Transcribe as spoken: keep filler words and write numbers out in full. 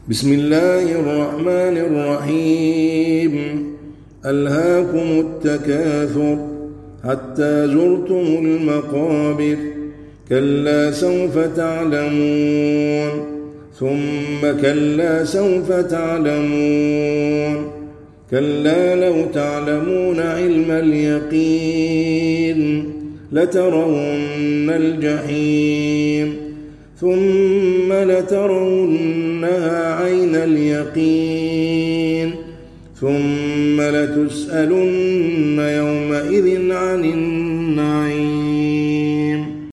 بسم الله الرحمن الرحيم. ألهاكم التكاثر حتى زرتم المقابر، كلا سوف تعلمون ثم كلا سوف تعلمون، كلا لو تعلمون علم اليقين لترون الجحيم ثم لترونها عين اليقين ثم لتسألن يومئذ عن النعيم.